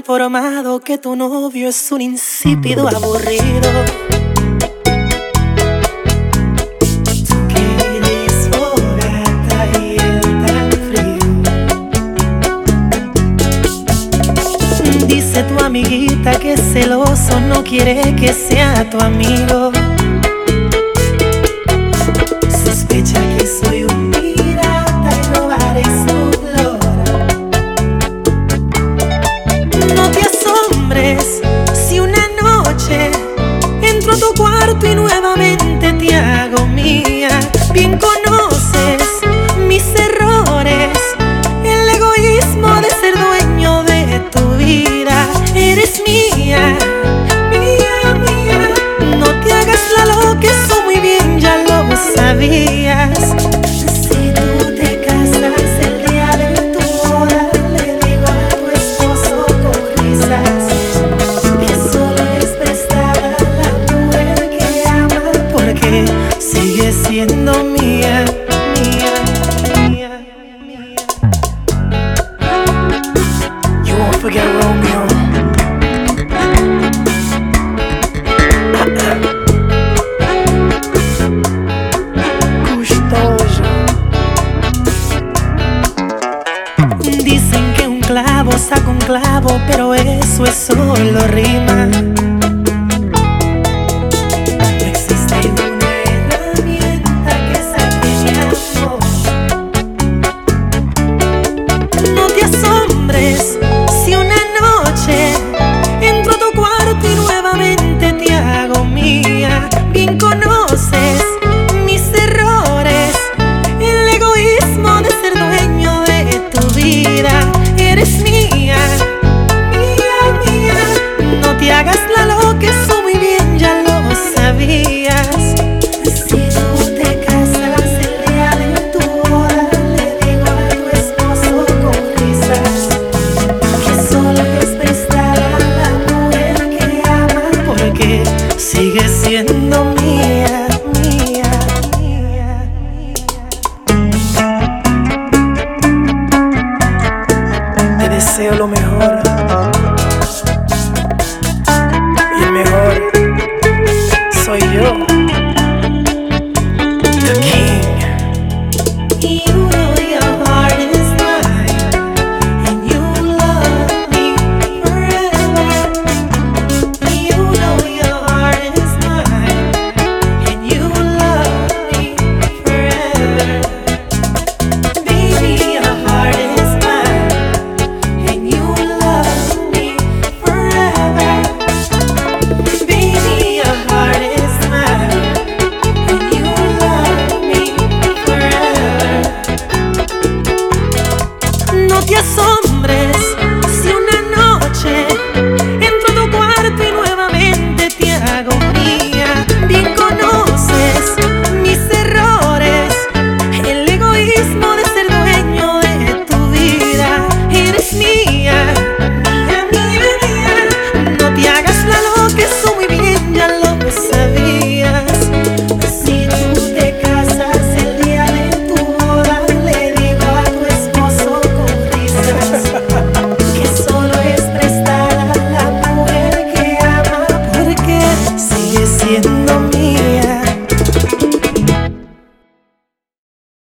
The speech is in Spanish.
informado que tu novio es un insípido aburrido. Tú quieres fogata y él tan frío. Dice tu amiguita que es celoso, no quiere que sea tu amigo. Sospecha que soy un pirata y robaré su flor. No te asombres si una noche entro a tu cuarto y nuevamente te hago mía. Bien conoces mis errores, el egoísmo de ser dueño de tu vida. Eres mía, mía, mía. No te hagas la loca, eso muy bien ya lo sabías. Si tú te casas el día de tu boda, le digo a tu esposo con risas que solo es prestada la mujer que ama, porque sigue siendo mía, mía, mía, mía. You won't forget Romeo. Dicen que un clavo saca un clavo, pero eso es solo rima. No existe una herramienta que saque mi amor. No te asombres si una noche entro a tu cuarto y nuevamente te hago mía. Bien conoces mis errores, el egoísmo de ser dueño de tu vida. Eres mía, mía, mía. No te hagas la loca, eso muy bien ya lo sabías. Si tú te casas el día de tu boda, le digo a tu esposo con risas que solo es prestada la mujer que ama, porque sigue siendo mía, mía, mía, mía. Te deseo lo mejor, y el mejor soy yo, the king. You know your heart is mine, and you love me forever. You know your heart is mine, and you love me forever. Baby, your heart is mine, and you love me forever. Baby, your heart is mine, and you love me forever. No te asombres